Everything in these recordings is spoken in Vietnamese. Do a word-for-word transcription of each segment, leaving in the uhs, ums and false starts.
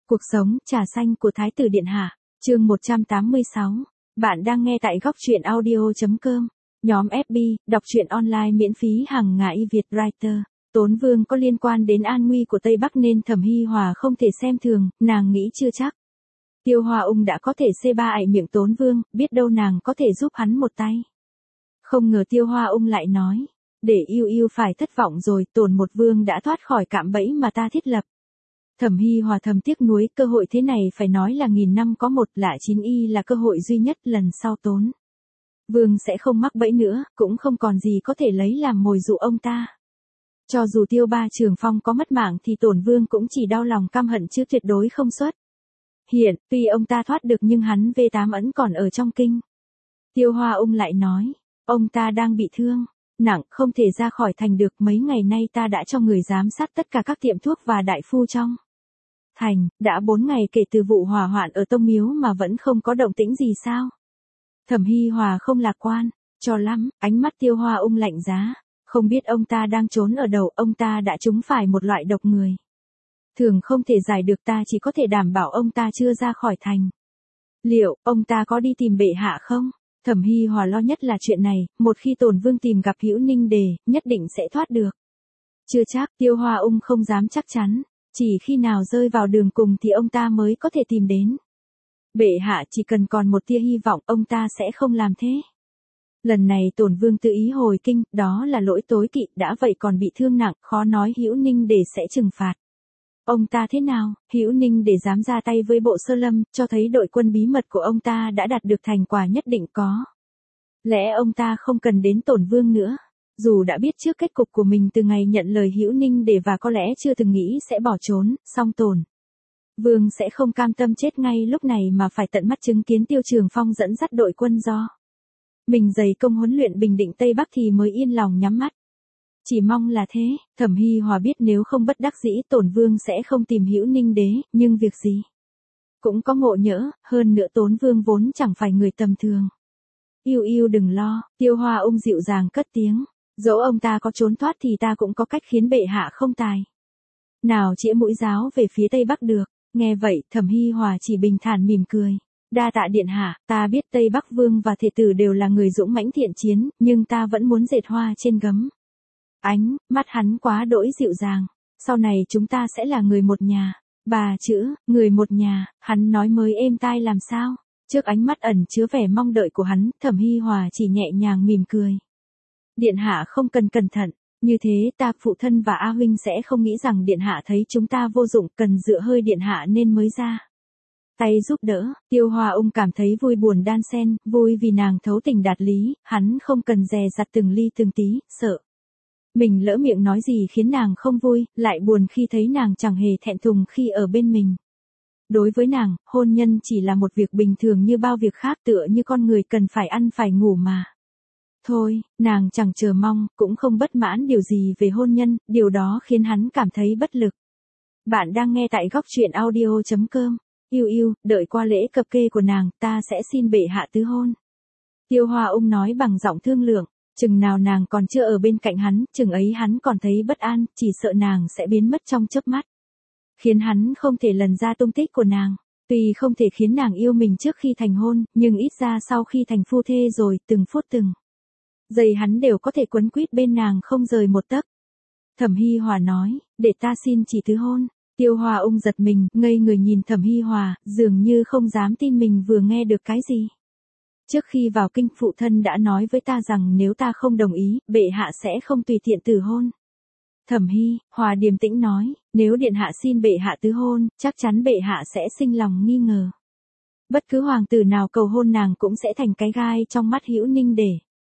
Cuộc sống, trà xanh của Thái tử Điện Hạ, chương một trăm tám mươi sáu. Bạn đang nghe tại góc truyện audio chấm com. Nhóm ép bê, đọc truyện online miễn phí hàng ngày Việt Writer. Tốn Vương có liên quan đến an nguy của Tây Bắc nên Thẩm Hy Hòa không thể xem thường, nàng nghĩ chưa chắc. Tiêu Hoa Ung đã có thể xê ba ải miệng Tốn Vương, biết đâu nàng có thể giúp hắn một tay. Không ngờ Tiêu Hoa Ung lại nói, để yêu yêu phải thất vọng rồi, Tồn một vương đã thoát khỏi cạm bẫy mà ta thiết lập. Thẩm Hy Hòa thầm tiếc nuối, cơ hội thế này phải nói là nghìn năm có một, lạ chín y là cơ hội duy nhất, lần sau Tốn Vương sẽ không mắc bẫy nữa, cũng không còn gì có thể lấy làm mồi dụ ông ta. Cho dù Tiêu Ba Trường Phong có mất mạng thì Tổn Vương cũng chỉ đau lòng căm hận chứ tuyệt đối không xuất hiện, tuy ông ta thoát được nhưng hắn vê tám ẩn còn ở trong kinh. Tiêu Hoa Ung lại nói, ông ta đang bị thương nặng, không thể ra khỏi thành được, mấy ngày nay ta đã cho người giám sát tất cả các tiệm thuốc và đại phu trong thành, đã bốn ngày kể từ vụ hỏa hoạn ở Tông Miếu mà vẫn không có động tĩnh gì sao? Thẩm Hy Hòa không lạc quan cho lắm, ánh mắt Tiêu Hoa Ung lạnh giá, không biết ông ta đang trốn ở đâu, ông ta đã trúng phải một loại độc người thường không thể giải được, ta chỉ có thể đảm bảo ông ta chưa ra khỏi thành. Liệu ông ta có đi tìm bệ hạ không? Thẩm Hy Hòa lo nhất là chuyện này, một khi Tổn Vương tìm gặp Hữu Ninh Đề, nhất định sẽ thoát được. Chưa chắc, Tiêu Hoa Ung không dám chắc chắn, chỉ khi nào rơi vào đường cùng thì ông ta mới có thể tìm đến. Bệ hạ chỉ cần còn một tia hy vọng, ông ta sẽ không làm thế. Lần này Tổn Vương tự ý hồi kinh, đó là lỗi tối kỵ, đã vậy còn bị thương nặng, khó nói Hữu Ninh Đề sẽ trừng phạt ông ta thế nào. Hữu Ninh Đề dám ra tay với Bộ Sơ Lâm, cho thấy đội quân bí mật của ông ta đã đạt được thành quả nhất định có. Lẽ ông ta không cần đến Tổn Vương nữa. Dù đã biết trước kết cục của mình từ ngày nhận lời Hữu Ninh Đề và có lẽ chưa từng nghĩ sẽ bỏ trốn, song Tổn Vương sẽ không cam tâm chết ngay lúc này mà phải tận mắt chứng kiến Tiêu Trường Phong dẫn dắt đội quân do mình dày công huấn luyện bình định Tây Bắc thì mới yên lòng nhắm mắt. Chỉ mong là thế. Thẩm Hy Hòa biết nếu không bất đắc dĩ Tổn Vương sẽ không tìm Hữu Ninh Đế, nhưng việc gì cũng có ngộ nhỡ, hơn nữa Tốn Vương vốn chẳng phải người tầm thường. Yêu yêu đừng lo, Tiêu Hoa Ung dịu dàng cất tiếng, dẫu ông ta có trốn thoát thì ta cũng có cách khiến bệ hạ không tài nào chĩa mũi giáo về phía Tây Bắc được. Nghe vậy, Thẩm Hy Hòa chỉ bình thản mỉm cười. Đa tạ điện hạ, ta biết Tây Bắc Vương và Thể tử đều là người dũng mãnh thiện chiến, nhưng ta vẫn muốn dệt hoa trên gấm. Ánh mắt hắn quá đỗi dịu dàng. Sau này chúng ta sẽ là người một nhà. Bà chữ, người một nhà, hắn nói mới êm tai làm sao. Trước ánh mắt ẩn chứa vẻ mong đợi của hắn, Thẩm Hy Hòa chỉ nhẹ nhàng mỉm cười. Điện hạ không cần cẩn thận. Như thế ta, phụ thân và A huynh sẽ không nghĩ rằng điện hạ thấy chúng ta vô dụng, cần dựa hơi điện hạ nên mới ra tay giúp đỡ. Tiêu Hoa Ung cảm thấy vui buồn đan xen, vui vì nàng thấu tình đạt lý, hắn không cần dè dặt từng ly từng tí, sợ mình lỡ miệng nói gì khiến nàng không vui, lại buồn khi thấy nàng chẳng hề thẹn thùng khi ở bên mình. Đối với nàng, hôn nhân chỉ là một việc bình thường như bao việc khác, tựa như con người cần phải ăn phải ngủ mà. Thôi, nàng chẳng chờ mong, cũng không bất mãn điều gì về hôn nhân, điều đó khiến hắn cảm thấy bất lực. Bạn đang nghe tại góc truyện audio chấm com. Yêu yêu, đợi qua lễ cập kê của nàng, ta sẽ xin bệ hạ tứ hôn. Tiêu Hoa Ung nói bằng giọng thương lượng, chừng nào nàng còn chưa ở bên cạnh hắn, chừng ấy hắn còn thấy bất an, chỉ sợ nàng sẽ biến mất trong chớp mắt. Khiến hắn không thể lần ra tung tích của nàng. Tuy không thể khiến nàng yêu mình trước khi thành hôn, nhưng ít ra sau khi thành phu thê rồi, từng phút từng giây hắn đều có thể quấn quýt bên nàng không rời một tấc. Thẩm Hy Hòa nói, để ta xin chỉ tứ hôn. Tiêu Hoa Ung giật mình, ngây người nhìn Thẩm Hy Hòa, dường như không dám tin mình vừa nghe được cái gì. Trước khi vào kinh, phụ thân đã nói với ta rằng nếu ta không đồng ý, bệ hạ sẽ không tùy tiện từ hôn. Thẩm Hy Hòa điềm tĩnh nói, nếu điện hạ xin bệ hạ tứ hôn, chắc chắn bệ hạ sẽ sinh lòng nghi ngờ. Bất cứ hoàng tử nào cầu hôn nàng cũng sẽ thành cái gai trong mắt Hữu Ninh Đề.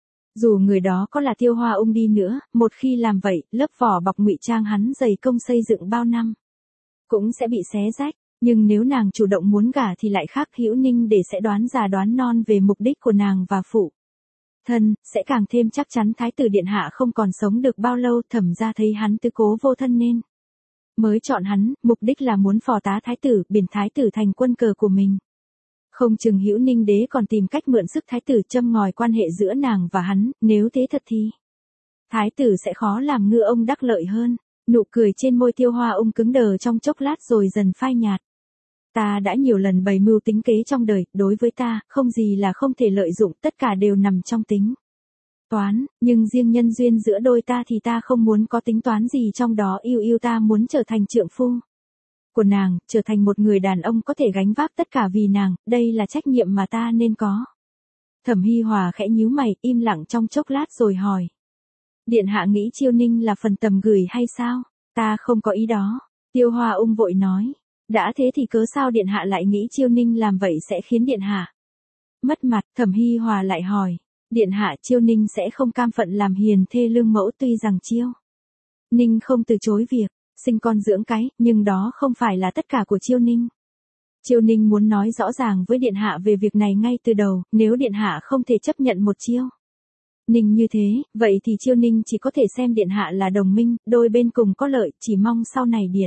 Dù người đó có là Tiêu Hoa Ung đi nữa, một khi làm vậy, lớp vỏ bọc ngụy trang hắn dày công xây dựng bao năm cũng sẽ bị xé rách. Nhưng nếu nàng chủ động muốn gả thì lại khác, Hữu Ninh Đề sẽ đoán già đoán non về mục đích của nàng và phụ thân, sẽ càng thêm chắc chắn Thái tử điện hạ không còn sống được bao lâu. Thẩm ra thấy hắn tứ cố vô thân nên mới chọn hắn, mục đích là muốn phò tá thái tử, biển thái tử thành quân cờ của mình. Không chừng Hữu Ninh Đế còn tìm cách mượn sức thái tử châm ngòi quan hệ giữa nàng và hắn, nếu thế thật thì thái tử sẽ khó làm ngư ông đắc lợi hơn. Nụ cười trên môi Tiêu Hoa Ung cứng đờ trong chốc lát rồi dần phai nhạt. Ta đã nhiều lần bày mưu tính kế trong đời, đối với ta, không gì là không thể lợi dụng, tất cả đều nằm trong tính toán, nhưng riêng nhân duyên giữa đôi ta thì ta không muốn có tính toán gì trong đó. Yêu yêu ta muốn trở thành trượng phu của nàng, trở thành một người đàn ông có thể gánh vác tất cả vì nàng, đây là trách nhiệm mà ta nên có. Thẩm Hi Hòa khẽ nhíu mày, im lặng trong chốc lát rồi hỏi. Điện hạ nghĩ Chiêu Ninh là phần tầm gửi hay sao? Ta không có ý đó. Tiêu Hoa Ung vội nói. Đã thế thì cớ sao điện hạ lại nghĩ Chiêu Ninh làm vậy sẽ khiến điện hạ mất mặt? Thẩm Hi Hòa lại hỏi. Điện hạ, Chiêu Ninh sẽ không cam phận làm hiền thê lương mẫu, tuy rằng Chiêu Ninh không từ chối việc sinh con dưỡng cái, nhưng đó không phải là tất cả của Chiêu Ninh. Chiêu Ninh muốn nói rõ ràng với điện hạ về việc này ngay từ đầu, nếu điện hạ không thể chấp nhận một Chiêu Ninh như thế, vậy thì Chiêu Ninh chỉ có thể xem điện hạ là đồng minh, đôi bên cùng có lợi, chỉ mong sau này điện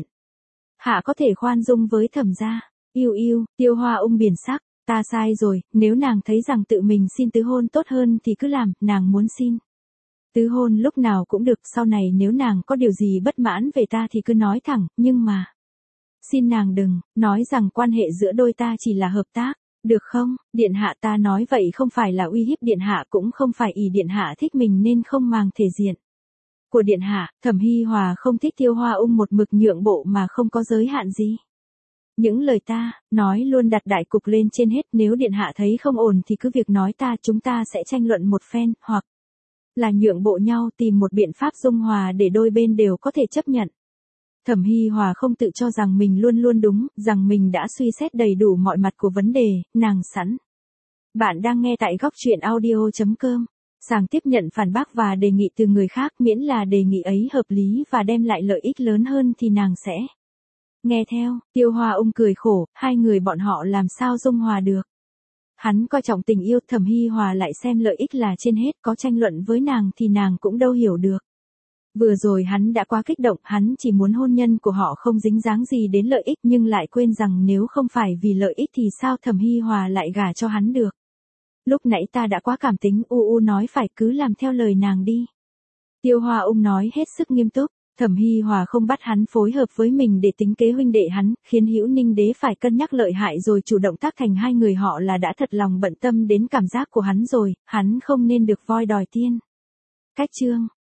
hạ có thể khoan dung với Thẩm gia. Yêu yêu, Tiêu Hoa Ung biển sắc, ta sai rồi, nếu nàng thấy rằng tự mình xin tứ hôn tốt hơn thì cứ làm, nàng muốn xin tứ hôn lúc nào cũng được, sau này nếu nàng có điều gì bất mãn về ta thì cứ nói thẳng, nhưng mà xin nàng đừng nói rằng quan hệ giữa đôi ta chỉ là hợp tác, được không? Điện hạ, ta nói vậy không phải là uy hiếp điện hạ, cũng không phải ỷ điện hạ thích mình nên không màng thể diện của điện hạ. Thẩm Hi Hòa không thích Tiêu Hoa Ung một mực nhượng bộ mà không có giới hạn gì. Những lời ta nói luôn đặt đại cục lên trên hết, nếu điện hạ thấy không ổn thì cứ việc nói ta, chúng ta sẽ tranh luận một phen, hoặc là nhượng bộ nhau, tìm một biện pháp dung hòa để đôi bên đều có thể chấp nhận. Thẩm Hi Hòa không tự cho rằng mình luôn luôn đúng, rằng mình đã suy xét đầy đủ mọi mặt của vấn đề, nàng sẵn. Bạn đang nghe tại góc truyện audio chấm com. Sàng tiếp nhận phản bác và đề nghị từ người khác, miễn là đề nghị ấy hợp lý và đem lại lợi ích lớn hơn thì nàng sẽ nghe theo. Tiêu Hoa Ung cười khổ, hai người bọn họ làm sao dung hòa được. Hắn coi trọng tình yêu, Thẩm Hi Hòa lại xem lợi ích là trên hết, có tranh luận với nàng thì nàng cũng đâu hiểu được. Vừa rồi hắn đã quá kích động, hắn chỉ muốn hôn nhân của họ không dính dáng gì đến lợi ích, nhưng lại quên rằng nếu không phải vì lợi ích thì sao Thẩm Hi Hòa lại gả cho hắn được. Lúc nãy ta đã quá cảm tính, u u nói phải, cứ làm theo lời nàng đi. Tiêu Hoa Ung nói hết sức nghiêm túc. Thẩm Hi Hòa không bắt hắn phối hợp với mình để tính kế huynh đệ hắn, khiến Hữu Ninh đế phải cân nhắc lợi hại rồi chủ động tác thành hai người họ là đã thật lòng bận tâm đến cảm giác của hắn rồi, hắn không nên được voi đòi tiên. Cách chương